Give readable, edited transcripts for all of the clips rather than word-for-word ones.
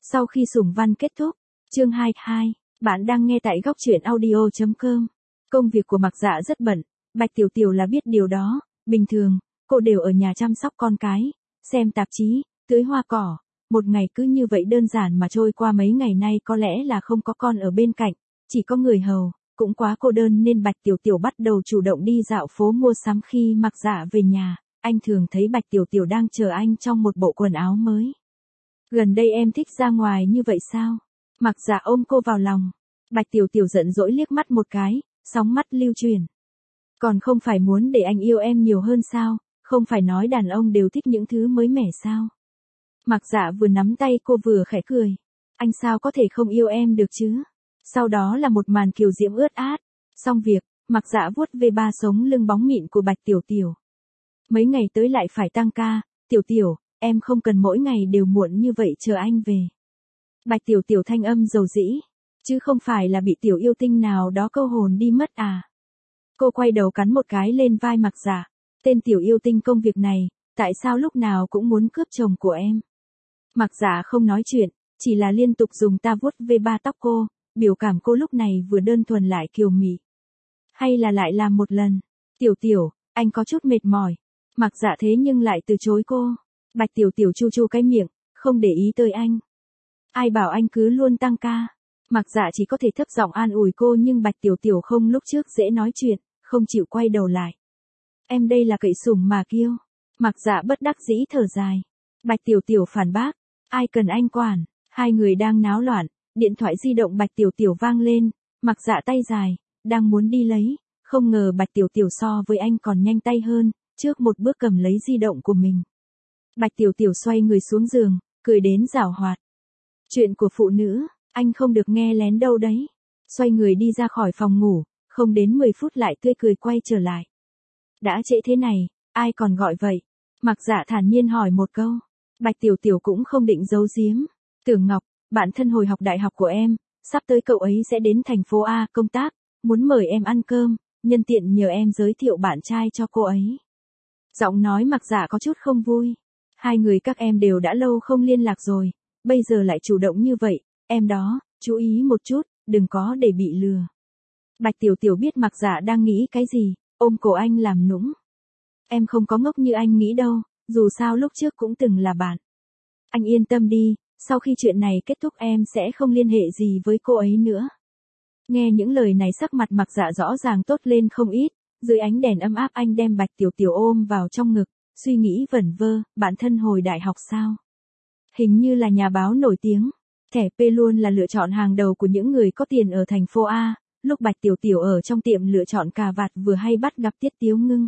Sau khi sủng văn kết thúc, chương 22, bạn đang nghe tại góc truyện audio.com. Công việc của Mạc Dạ rất bận, Bạch Tiểu Tiểu là biết điều đó, bình thường, cô đều ở nhà chăm sóc con cái, xem tạp chí, tưới hoa cỏ, một ngày cứ như vậy đơn giản mà trôi qua. Mấy ngày nay có lẽ là không có con ở bên cạnh, chỉ có người hầu, cũng quá cô đơn nên Bạch Tiểu Tiểu bắt đầu chủ động đi dạo phố mua sắm. Khi Mạc Dạ về nhà, anh thường thấy Bạch Tiểu Tiểu đang chờ anh trong một bộ quần áo mới. Gần đây em thích ra ngoài như vậy sao? Mạc Dạ ôm cô vào lòng. Bạch Tiểu Tiểu giận dỗi liếc mắt một cái, sóng mắt lưu chuyển. Còn không phải muốn để anh yêu em nhiều hơn sao? Không phải nói đàn ông đều thích những thứ mới mẻ sao? Mạc Dạ vừa nắm tay cô vừa khẽ cười. Anh sao có thể không yêu em được chứ? Sau đó là một màn kiều diễm ướt át. Xong việc, Mạc Dạ vuốt về ba sống lưng bóng mịn của Bạch Tiểu Tiểu. Mấy ngày tới lại phải tăng ca, Tiểu Tiểu, em không cần mỗi ngày đều muộn như vậy chờ anh về. Bạch Tiểu Tiểu thanh âm dầu dĩ, chứ không phải là bị tiểu yêu tinh nào đó câu hồn đi mất à. Cô quay đầu cắn một cái lên vai Mạc Dạ. Tên tiểu yêu tinh công việc này, tại sao lúc nào cũng muốn cướp chồng của em? Mạc Dạ không nói chuyện, chỉ là liên tục dùng ta vuốt về ba tóc cô, biểu cảm cô lúc này vừa đơn thuần lại kiều mị. Hay là lại làm một lần? Tiểu Tiểu, anh có chút mệt mỏi. Mạc Dạ thế nhưng lại từ chối cô. Bạch Tiểu Tiểu chu chu cái miệng, không để ý tới anh. Ai bảo anh cứ luôn tăng ca? Mạc Dạ chỉ có thể thấp giọng an ủi cô, nhưng Bạch Tiểu Tiểu không lúc trước dễ nói chuyện, không chịu quay đầu lại. Em đây là cậy sủng mà kiêu. Mạc Dạ bất đắc dĩ thở dài. Bạch Tiểu Tiểu phản bác, ai cần anh quản? Hai người đang náo loạn, điện thoại di động Bạch Tiểu Tiểu vang lên. Mạc Dạ tay dài, đang muốn đi lấy, không ngờ Bạch Tiểu Tiểu so với anh còn nhanh tay hơn, trước một bước cầm lấy di động của mình. Bạch Tiểu Tiểu xoay người xuống giường, cười đến giảo hoạt. Chuyện của phụ nữ, anh không được nghe lén đâu đấy. Xoay người đi ra khỏi phòng ngủ, không đến 10 phút lại tươi cười quay trở lại. Đã trễ thế này, ai còn gọi vậy? Mạc Dạ thản nhiên hỏi một câu. Bạch Tiểu Tiểu cũng không định giấu giếm. Tưởng Ngọc, bạn thân hồi học đại học của em, sắp tới cậu ấy sẽ đến thành phố A công tác, muốn mời em ăn cơm, nhân tiện nhờ em giới thiệu bạn trai cho cô ấy. Giọng nói Mạc Dạ có chút không vui. Hai người các em đều đã lâu không liên lạc rồi, bây giờ lại chủ động như vậy, em đó, chú ý một chút, đừng có để bị lừa. Bạch Tiểu Tiểu biết Mạc Dạ đang nghĩ cái gì, ôm cổ anh làm nũng. Em không có ngốc như anh nghĩ đâu, dù sao lúc trước cũng từng là bạn. Anh yên tâm đi, sau khi chuyện này kết thúc em sẽ không liên hệ gì với cô ấy nữa. Nghe những lời này sắc mặt Mạc Dạ rõ ràng tốt lên không ít, dưới ánh đèn ấm áp anh đem Bạch Tiểu Tiểu ôm vào trong ngực, suy nghĩ vẩn vơ, bạn thân hồi đại học sao? Hình như là nhà báo nổi tiếng. Thẻ P luôn là lựa chọn hàng đầu của những người có tiền ở thành phố A. Lúc Bạch Tiểu Tiểu ở trong tiệm lựa chọn cà vạt vừa hay bắt gặp Tiết Tiếu Ngưng.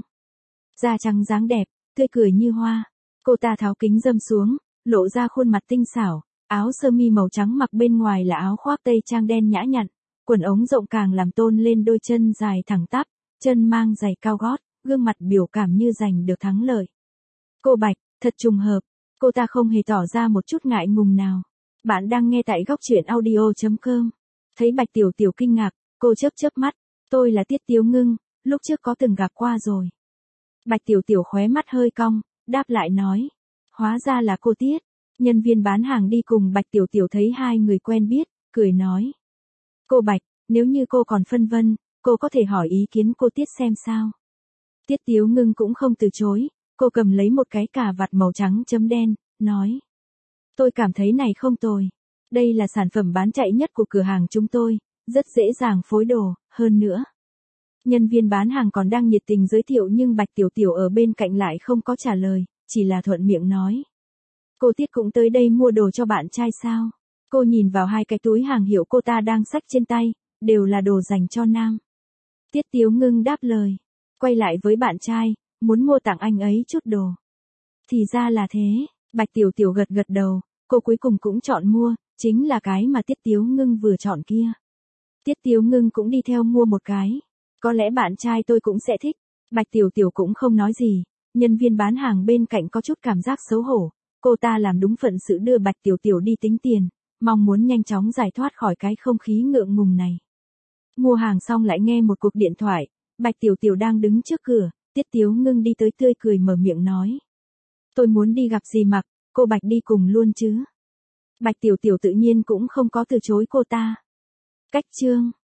Da trắng dáng đẹp, tươi cười như hoa. Cô ta tháo kính râm xuống, lộ ra khuôn mặt tinh xảo, áo sơ mi màu trắng mặc bên ngoài là áo khoác tây trang đen nhã nhặn, quần ống rộng càng làm tôn lên đôi chân dài thẳng tắp, chân mang giày cao gót, gương mặt biểu cảm như giành được thắng lợi. Cô Bạch, thật trùng hợp, cô ta không hề tỏ ra một chút ngại ngùng nào. Bạn đang nghe tại góc truyện audio.com. Thấy Bạch Tiểu Tiểu kinh ngạc, cô chớp chớp mắt, tôi là Tiết Tiếu Ngưng, lúc trước có từng gặp qua rồi. Bạch Tiểu Tiểu khóe mắt hơi cong, đáp lại nói, hóa ra là cô Tiết. Nhân viên bán hàng đi cùng Bạch Tiểu Tiểu thấy hai người quen biết, cười nói. Cô Bạch, nếu như cô còn phân vân, cô có thể hỏi ý kiến cô Tiết xem sao. Tiết Tiếu Ngưng cũng không từ chối, cô cầm lấy một cái cà vạt màu trắng chấm đen, nói. Tôi cảm thấy này không tồi. Đây là sản phẩm bán chạy nhất của cửa hàng chúng tôi, rất dễ dàng phối đồ, hơn nữa. Nhân viên bán hàng còn đang nhiệt tình giới thiệu nhưng Bạch Tiểu Tiểu ở bên cạnh lại không có trả lời, chỉ là thuận miệng nói. Cô Tiết cũng tới đây mua đồ cho bạn trai sao? Cô nhìn vào hai cái túi hàng hiệu cô ta đang xách trên tay, đều là đồ dành cho nam. Tiết Tiếu Ngưng đáp lời, quay lại với bạn trai, muốn mua tặng anh ấy chút đồ. Thì ra là thế, Bạch Tiểu Tiểu gật gật đầu, cô cuối cùng cũng chọn mua, chính là cái mà Tiết Tiếu Ngưng vừa chọn kia. Tiết Tiếu Ngưng cũng đi theo mua một cái. Có lẽ bạn trai tôi cũng sẽ thích. Bạch Tiểu Tiểu cũng không nói gì, nhân viên bán hàng bên cạnh có chút cảm giác xấu hổ. Cô ta làm đúng phận sự đưa Bạch Tiểu Tiểu đi tính tiền, mong muốn nhanh chóng giải thoát khỏi cái không khí ngượng ngùng này. Mua hàng xong lại nghe một cuộc điện thoại, Bạch Tiểu Tiểu đang đứng trước cửa, Tiết Tiếu Ngưng đi tới tươi cười mở miệng nói. Tôi muốn đi gặp dì Mặc, cô Bạch đi cùng luôn chứ? Bạch Tiểu Tiểu tự nhiên cũng không có từ chối cô ta. Cách chương